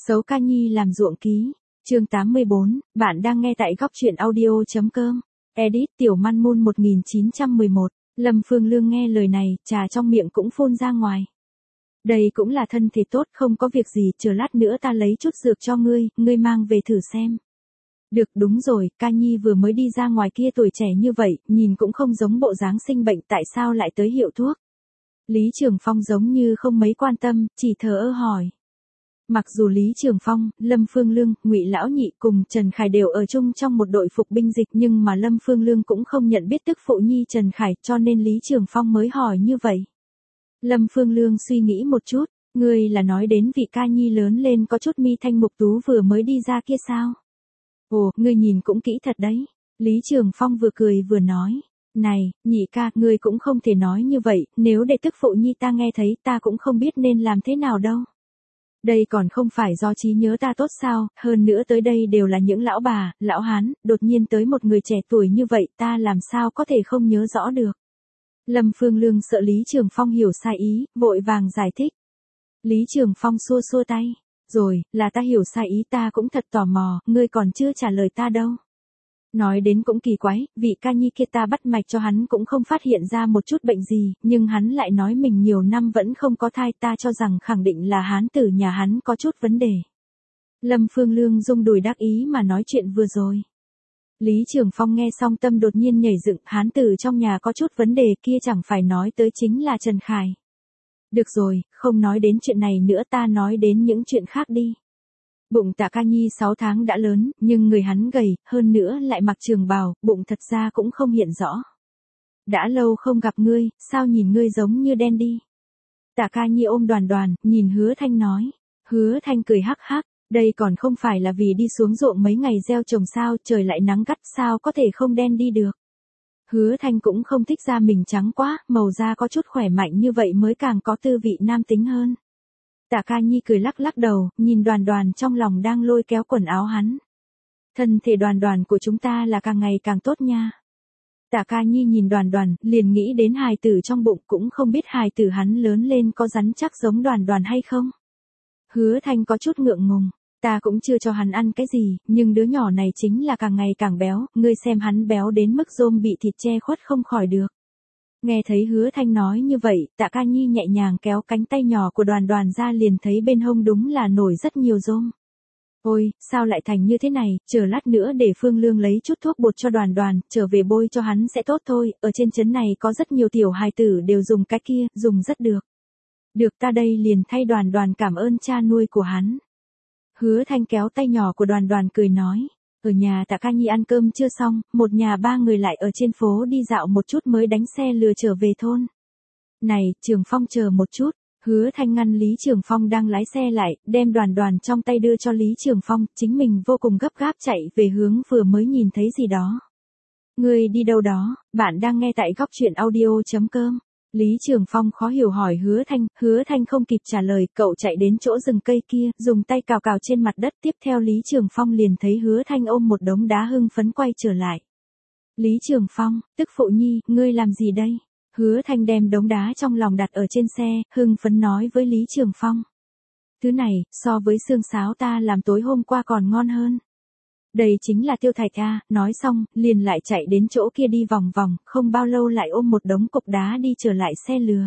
Xấu ca nhi làm ruộng ký, chương 84, bạn đang nghe tại góc truyện audio.com. Edit Tiểu Man Moon 1911, Lâm Phương Lương nghe lời này, trà trong miệng cũng phun ra ngoài. Đây cũng là thân thể tốt, không có việc gì, chờ lát nữa ta lấy chút dược cho ngươi mang về thử xem. Được, đúng rồi, ca nhi vừa mới đi ra ngoài kia tuổi trẻ như vậy, nhìn cũng không giống bộ dáng sinh bệnh, tại sao lại tới hiệu thuốc? Lý Trường Phong giống như không mấy quan tâm, chỉ thờ ơ hỏi. Mặc dù Lý Trường Phong, Lâm Phương Lương, Ngụy Lão Nhị cùng Trần Khải đều ở chung trong một đội phục binh dịch, nhưng mà Lâm Phương Lương cũng không nhận biết tức phụ nhi Trần Khải, cho nên Lý Trường Phong mới hỏi như vậy. Lâm Phương Lương suy nghĩ một chút, ngươi là nói đến vị ca nhi lớn lên có chút mi thanh mục tú vừa mới đi ra kia sao? Ồ, ngươi nhìn cũng kỹ thật đấy. Lý Trường Phong vừa cười vừa nói. Này, Nhị ca, ngươi cũng không thể nói như vậy, nếu để tức phụ nhi ta nghe thấy ta cũng không biết nên làm thế nào đâu. Đây còn không phải do trí nhớ ta tốt sao, hơn nữa tới đây đều là những lão bà, lão hán, đột nhiên tới một người trẻ tuổi như vậy ta làm sao có thể không nhớ rõ được. Lâm Phương Lương sợ Lý Trường Phong hiểu sai ý, vội vàng giải thích. Lý Trường Phong xua xua tay. Rồi, là ta hiểu sai ý, ta cũng thật tò mò, ngươi còn chưa trả lời ta đâu. Nói đến cũng kỳ quái, vị ca nhi kia ta bắt mạch cho hắn cũng không phát hiện ra một chút bệnh gì, nhưng hắn lại nói mình nhiều năm vẫn không có thai, ta cho rằng khẳng định là hán tử nhà hắn có chút vấn đề. Lâm Phương Lương rung đùi đắc ý mà nói chuyện vừa rồi. Lý Trường Phong nghe xong tâm đột nhiên nhảy dựng, hán tử trong nhà có chút vấn đề kia chẳng phải nói tới chính là Trần Khải. Được rồi, không nói đến chuyện này nữa, ta nói đến những chuyện khác đi. Bụng Tạ Ca Nhi 6 tháng đã lớn, nhưng người hắn gầy, hơn nữa lại mặc trường bào, bụng thật ra cũng không hiện rõ. Đã lâu không gặp ngươi, sao nhìn ngươi giống như đen đi. Tạ Ca Nhi ôm Đoàn Đoàn, nhìn Hứa Thanh nói. Hứa Thanh cười hắc hắc, đây còn không phải là vì đi xuống ruộng mấy ngày gieo trồng sao, trời lại nắng gắt sao có thể không đen đi được. Hứa Thanh cũng không thích da mình trắng quá, màu da có chút khỏe mạnh như vậy mới càng có tư vị nam tính hơn. Tạ Ca Nhi cười lắc lắc đầu, nhìn Đoàn Đoàn trong lòng đang lôi kéo quần áo hắn. Thân thể Đoàn Đoàn của chúng ta là càng ngày càng tốt nha. Tạ Ca Nhi nhìn Đoàn Đoàn, liền nghĩ đến hài tử trong bụng, cũng không biết hài tử hắn lớn lên có rắn chắc giống Đoàn Đoàn hay không. Hứa Thanh có chút ngượng ngùng, ta cũng chưa cho hắn ăn cái gì, nhưng đứa nhỏ này chính là càng ngày càng béo, ngươi xem hắn béo đến mức rôm bị thịt che khuất không khỏi được. Nghe thấy Hứa Thanh nói như vậy, Tạ Ca Nhi nhẹ nhàng kéo cánh tay nhỏ của Đoàn Đoàn ra, liền thấy bên hông đúng là nổi rất nhiều rôm. Ôi, sao lại thành như thế này, chờ lát nữa để Phương Lương lấy chút thuốc bột cho Đoàn Đoàn, trở về bôi cho hắn sẽ tốt thôi, ở trên trấn này có rất nhiều tiểu hài tử đều dùng cái kia, dùng rất được. Được, ta đây liền thay Đoàn Đoàn cảm ơn cha nuôi của hắn. Hứa Thanh kéo tay nhỏ của Đoàn Đoàn cười nói. Ở nhà Tạ Ca Nhi ăn cơm chưa xong, một nhà ba người lại ở trên phố đi dạo một chút mới đánh xe lừa trở về thôn. Này, Trường Phong chờ một chút. Hứa Thanh ngăn Lý Trường Phong đang lái xe lại, đem Đoàn Đoàn trong tay đưa cho Lý Trường Phong, chính mình vô cùng gấp gáp chạy về hướng vừa mới nhìn thấy gì đó. Ngươi đi đâu đó, bạn đang nghe tại góc truyện audio.com. Lý Trường Phong khó hiểu hỏi Hứa Thanh không kịp trả lời, cậu chạy đến chỗ rừng cây kia, dùng tay cào cào trên mặt đất, tiếp theo Lý Trường Phong liền thấy Hứa Thanh ôm một đống đá hưng phấn quay trở lại. Lý Trường Phong, tức phụ nhi, ngươi làm gì đây? Hứa Thanh đem đống đá trong lòng đặt ở trên xe, hưng phấn nói với Lý Trường Phong. Thứ này, so với xương sáo ta làm tối hôm qua còn ngon hơn. Đây chính là tiêu thạch a, nói xong, liền lại chạy đến chỗ kia đi vòng vòng, không bao lâu lại ôm một đống cục đá đi trở lại xe lừa.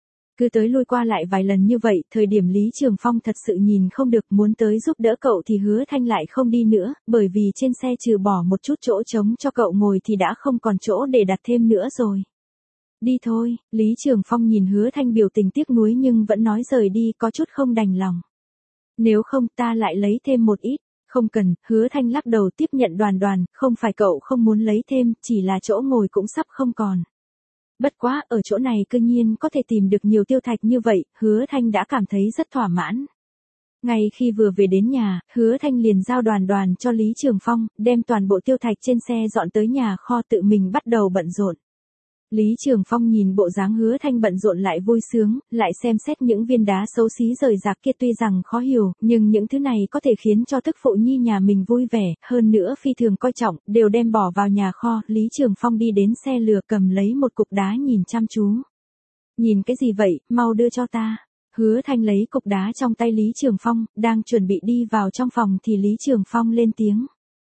Cứ tới lui qua lại vài lần như vậy, thời điểm Lý Trường Phong thật sự nhìn không được, muốn tới giúp đỡ cậu thì Hứa Thanh lại không đi nữa, bởi vì trên xe trừ bỏ một chút chỗ trống cho cậu ngồi thì đã không còn chỗ để đặt thêm nữa rồi. Đi thôi, Lý Trường Phong nhìn Hứa Thanh biểu tình tiếc nuối nhưng vẫn nói rời đi, có chút không đành lòng. Nếu không ta lại lấy thêm một ít. Không cần, Hứa Thanh lắc đầu tiếp nhận Đoàn Đoàn, không phải cậu không muốn lấy thêm, chỉ là chỗ ngồi cũng sắp không còn. Bất quá, ở chỗ này cư nhiên có thể tìm được nhiều tiêu thạch như vậy, Hứa Thanh đã cảm thấy rất thỏa mãn. Ngay khi vừa về đến nhà, Hứa Thanh liền giao Đoàn Đoàn cho Lý Trường Phong, đem toàn bộ tiêu thạch trên xe dọn tới nhà kho, tự mình bắt đầu bận rộn. Lý Trường Phong nhìn bộ dáng Hứa Thanh bận rộn lại vui sướng, lại xem xét những viên đá xấu xí rời rạc kia, tuy rằng khó hiểu, nhưng những thứ này có thể khiến cho tức phụ nhi nhà mình vui vẻ, hơn nữa phi thường coi trọng, đều đem bỏ vào nhà kho. Lý Trường Phong đi đến xe lừa cầm lấy một cục đá nhìn chăm chú. Nhìn cái gì vậy, mau đưa cho ta. Hứa Thanh lấy cục đá trong tay Lý Trường Phong, đang chuẩn bị đi vào trong phòng thì Lý Trường Phong lên tiếng.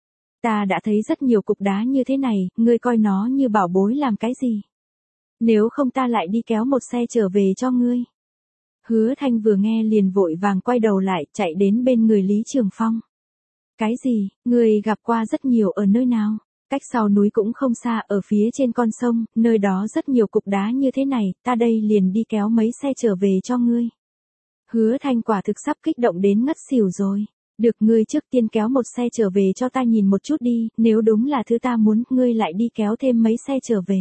Ta đã thấy rất nhiều cục đá như thế này, ngươi coi nó như bảo bối làm cái gì? Nếu không ta lại đi kéo một xe trở về cho ngươi. Hứa Thanh vừa nghe liền vội vàng quay đầu lại, chạy đến bên người Lý Trường Phong. Cái gì, ngươi gặp qua rất nhiều ở nơi nào? Cách sau núi cũng không xa, ở phía trên con sông, nơi đó rất nhiều cục đá như thế này, ta đây liền đi kéo mấy xe trở về cho ngươi. Hứa Thanh quả thực sắp kích động đến ngất xỉu rồi. Được, ngươi trước tiên kéo một xe trở về cho ta nhìn một chút đi, nếu đúng là thứ ta muốn, ngươi lại đi kéo thêm mấy xe trở về.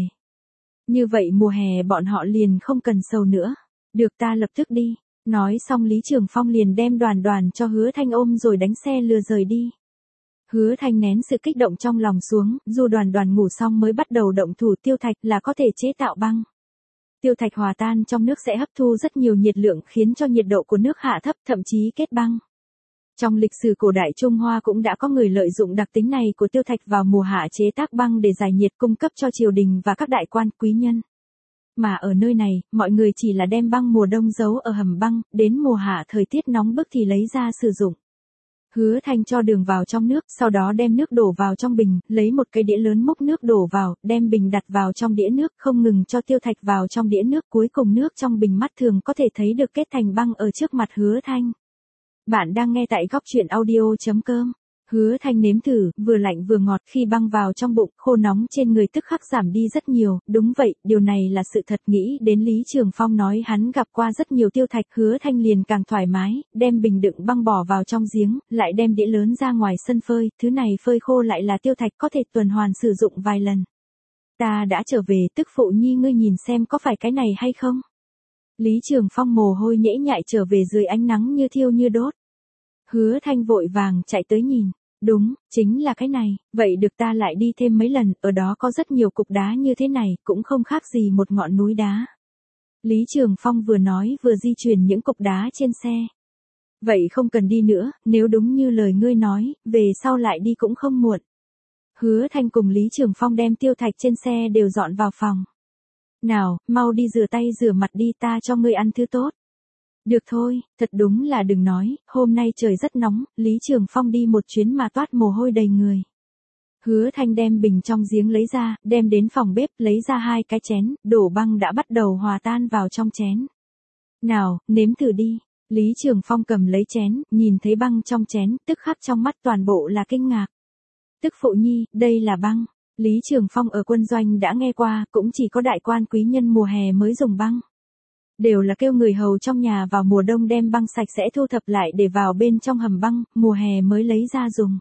Như vậy mùa hè bọn họ liền không cần sầu nữa. Được, ta lập tức đi. Nói xong Lý Trường Phong liền đem Đoàn Đoàn cho Hứa Thanh ôm rồi đánh xe lừa rời đi. Hứa Thanh nén sự kích động trong lòng xuống, dù Đoàn Đoàn ngủ xong mới bắt đầu động thủ tiêu thạch là có thể chế tạo băng. Tiêu thạch hòa tan trong nước sẽ hấp thu rất nhiều nhiệt lượng khiến cho nhiệt độ của nước hạ thấp, thậm chí kết băng. Trong lịch sử cổ đại Trung Hoa cũng đã có người lợi dụng đặc tính này của tiêu thạch vào mùa hạ chế tác băng để giải nhiệt cung cấp cho triều đình và các đại quan quý nhân. Mà ở nơi này, mọi người chỉ là đem băng mùa đông giấu ở hầm băng, đến mùa hạ thời tiết nóng bức thì lấy ra sử dụng. Hứa Thanh cho đường vào trong nước, sau đó đem nước đổ vào trong bình, lấy một cái đĩa lớn múc nước đổ vào, đem bình đặt vào trong đĩa nước, không ngừng cho tiêu thạch vào trong đĩa nước, cuối cùng nước trong bình mắt thường có thể thấy được kết thành băng ở trước mặt Hứa Thanh. Bạn đang nghe tại góc truyện audio.com. Hứa Thanh nếm thử, vừa lạnh vừa ngọt, khi băng vào trong bụng, khô nóng trên người tức khắc giảm đi rất nhiều, đúng vậy, điều này là sự thật. Nghĩ đến Lý Trường Phong nói hắn gặp qua rất nhiều tiêu thạch, Hứa Thanh liền càng thoải mái, đem bình đựng băng bỏ vào trong giếng, lại đem đĩa lớn ra ngoài sân phơi, thứ này phơi khô lại là tiêu thạch có thể tuần hoàn sử dụng vài lần. Ta đã trở về, tức phụ nhi ngươi nhìn xem có phải cái này hay không? Lý Trường Phong mồ hôi nhễ nhại trở về dưới ánh nắng như thiêu như đốt. Hứa Thanh vội vàng chạy tới nhìn. Đúng, chính là cái này, vậy được, ta lại đi thêm mấy lần, ở đó có rất nhiều cục đá như thế này, cũng không khác gì một ngọn núi đá. Lý Trường Phong vừa nói vừa di chuyển những cục đá trên xe. Vậy không cần đi nữa, nếu đúng như lời ngươi nói, về sau lại đi cũng không muộn. Hứa Thanh cùng Lý Trường Phong đem tiêu thạch trên xe đều dọn vào phòng. Nào, mau đi rửa tay rửa mặt đi, ta cho ngươi ăn thứ tốt. Được thôi, thật đúng là đừng nói, hôm nay trời rất nóng, Lý Trường Phong đi một chuyến mà toát mồ hôi đầy người. Hứa Thanh đem bình trong giếng lấy ra, đem đến phòng bếp, lấy ra 2 cái chén, đổ băng đã bắt đầu hòa tan vào trong chén. Nào, nếm thử đi. Lý Trường Phong cầm lấy chén, nhìn thấy băng trong chén, tức khắc trong mắt toàn bộ là kinh ngạc. Tức phụ nhi, đây là băng. Lý Trường Phong ở quân doanh đã nghe qua, cũng chỉ có đại quan quý nhân mùa hè mới dùng băng. Đều là kêu người hầu trong nhà vào mùa đông đem băng sạch sẽ thu thập lại để vào bên trong hầm băng, mùa hè mới lấy ra dùng.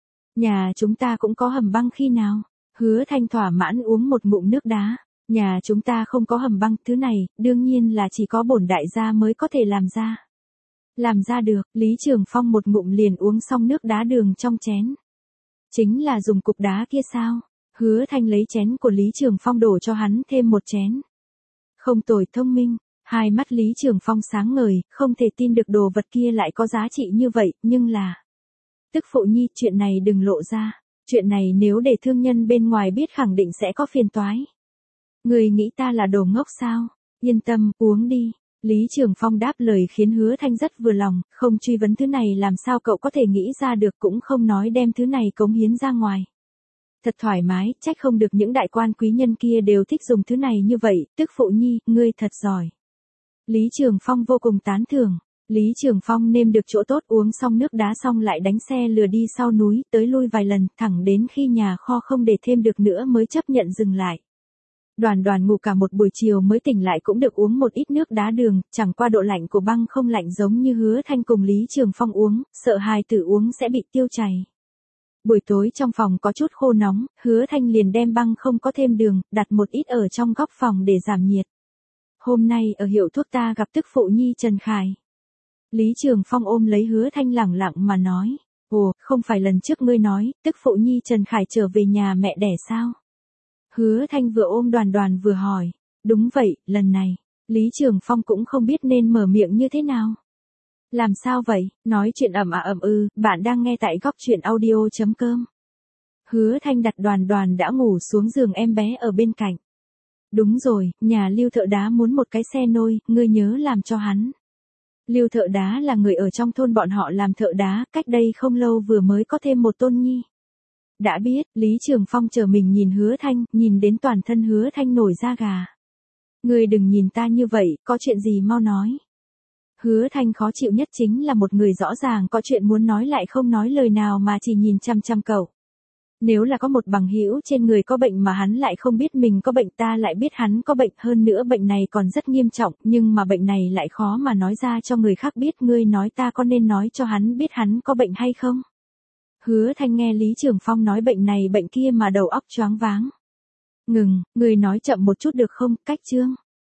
Nhà chúng ta cũng có hầm băng khi nào? Hứa Thanh thỏa mãn uống một ngụm nước đá. Nhà chúng ta không có hầm băng, thứ này, đương nhiên là chỉ có bổn đại gia mới có thể làm ra. Làm ra được, Lý Trường Phong một ngụm liền uống xong nước đá đường trong chén. Chính là dùng cục đá kia sao? Hứa Thanh lấy chén của Lý Trường Phong đổ cho hắn thêm một chén. Không tồi, thông minh. Hai mắt Lý Trường Phong sáng ngời, không thể tin được đồ vật kia lại có giá trị như vậy, nhưng là... Tức phụ nhi, chuyện này đừng lộ ra. Chuyện này nếu để thương nhân bên ngoài biết khẳng định sẽ có phiền toái. Người nghĩ ta là đồ ngốc sao? Yên tâm, uống đi. Lý Trường Phong đáp lời khiến Hứa Thanh rất vừa lòng, không truy vấn thứ này làm sao cậu có thể nghĩ ra được, cũng không nói đem thứ này cống hiến ra ngoài. Thật thoải mái, trách không được những đại quan quý nhân kia đều thích dùng thứ này như vậy, tức phụ nhi, ngươi thật giỏi. Lý Trường Phong vô cùng tán thưởng. Lý Trường Phong nêm được chỗ tốt, uống xong nước đá xong lại đánh xe lừa đi sau núi, tới lui vài lần, thẳng đến khi nhà kho không để thêm được nữa mới chấp nhận dừng lại. Đoàn Đoàn ngủ cả một buổi chiều mới tỉnh lại cũng được uống một ít nước đá đường, chẳng qua độ lạnh của băng không lạnh giống như Hứa Thanh cùng Lý Trường Phong uống, sợ hài tử uống sẽ bị tiêu chảy. Buổi tối trong phòng có chút khô nóng, Hứa Thanh liền đem băng không có thêm đường, đặt một ít ở trong góc phòng để giảm nhiệt. Hôm nay ở hiệu thuốc ta gặp tức phụ nhi Trần Khải. Lý Trường Phong ôm lấy Hứa Thanh lẳng lặng mà nói. Ồ, không phải lần trước ngươi nói, tức phụ nhi Trần Khải trở về nhà mẹ đẻ sao? Hứa Thanh vừa ôm Đoàn Đoàn vừa hỏi. Đúng vậy, lần này, Lý Trường Phong cũng không biết nên mở miệng như thế nào. Làm sao vậy? Nói chuyện bạn đang nghe tại góc truyện audio.com. Hứa Thanh đặt Đoàn Đoàn đã ngủ xuống giường em bé ở bên cạnh. Đúng rồi, nhà Lưu thợ đá muốn một cái xe nôi, ngươi nhớ làm cho hắn. Lưu Thợ Đá là người ở trong thôn bọn họ làm thợ đá, cách đây không lâu vừa mới có thêm một tôn nhi. Đã biết, Lý Trường Phong chờ mình nhìn Hứa Thanh, nhìn đến toàn thân Hứa Thanh nổi da gà. Ngươi đừng nhìn ta như vậy, có chuyện gì mau nói. Hứa Thanh khó chịu nhất chính là một người rõ ràng có chuyện muốn nói lại không nói lời nào mà chỉ nhìn chăm chăm cậu. Nếu là có một bằng hữu trên người có bệnh mà hắn lại không biết mình có bệnh, ta lại biết hắn có bệnh, hơn nữa bệnh này còn rất nghiêm trọng, nhưng mà bệnh này lại khó mà nói ra cho người khác biết, ngươi nói ta có nên nói cho hắn biết hắn có bệnh hay không? Hứa Thanh nghe Lý Trường Phong nói bệnh này bệnh kia mà đầu óc choáng váng. Ngừng, ngươi nói chậm một chút được không, Cách Trương.